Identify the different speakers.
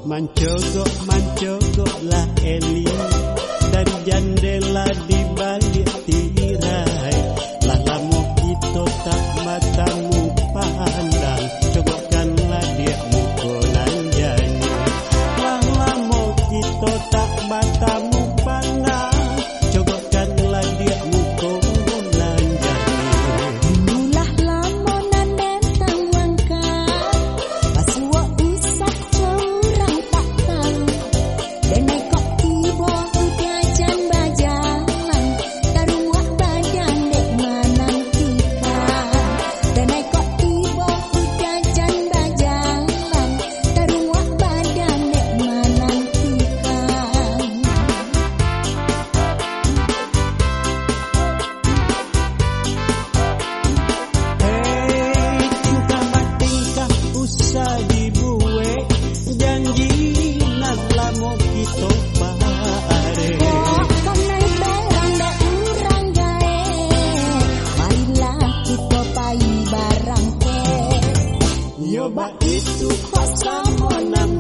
Speaker 1: Mancogok-mancogoklah Eli dari jendela di balik tirai. Lah lamo kita tak matamu pandang, cogokkanlah dia mukonan jani. Lah lamo kita tak matamu pandang, cogokkanlah dia mukonan jani.
Speaker 2: Dululah lamo nanden tang wangka, pas wak usah curang tak tahu. Denai kok tiba udah jan bajalan, taruak badan dek menantikan. Denai kok tiba udah jan bajalan, taruak badan dek menantikan.
Speaker 1: Hei, tingkah usah dibuat, janji nan lamo kita pare.
Speaker 2: Kok naik barang dek urang gae, marilah kita pai barang ke.
Speaker 1: Yo ba itu kok sama nama